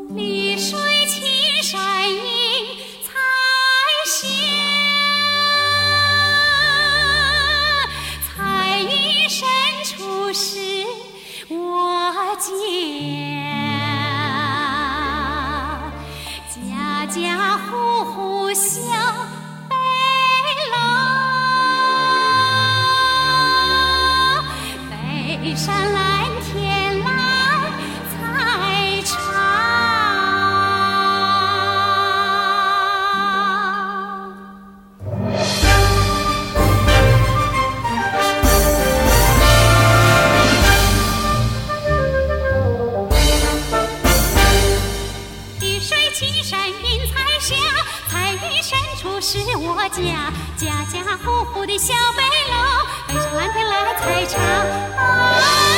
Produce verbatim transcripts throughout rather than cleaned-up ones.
绿水青山映彩霞，彩云深处是我家，家家户户小北楼，北山蓝天来采茶。绿水青山映彩霞，彩云深处是我家，家家户户的小北楼，北山蓝天来采茶。啊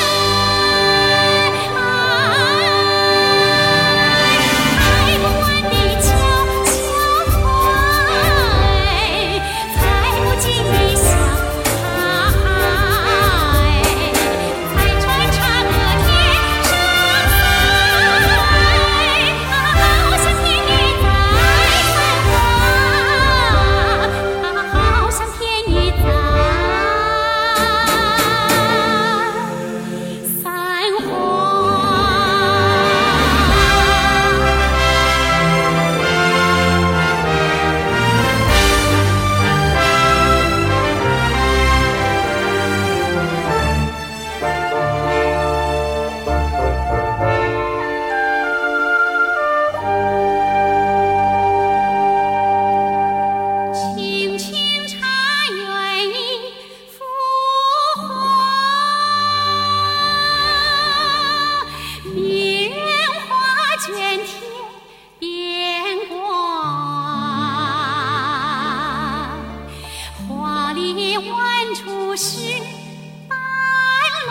是半路，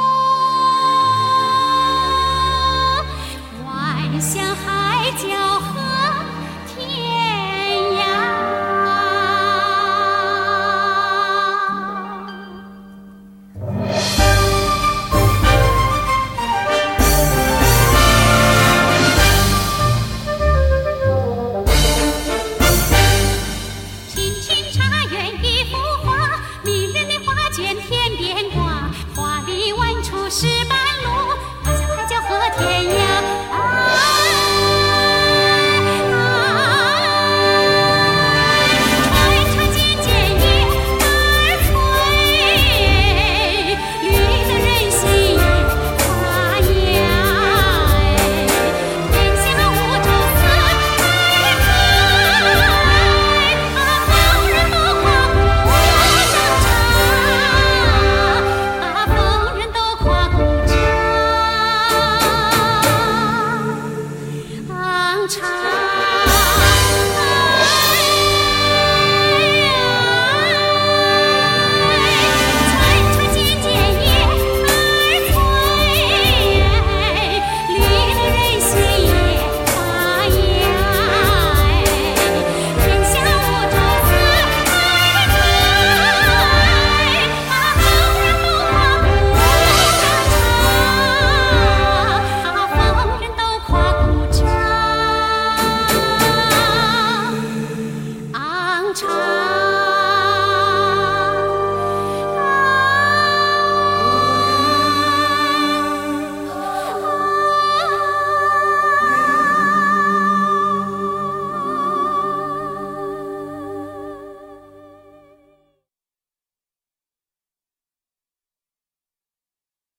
万象海角和天涯。青青茶园一幅画，迷人的画卷天边挂，画里万处是半路，万象海角和天涯。啊长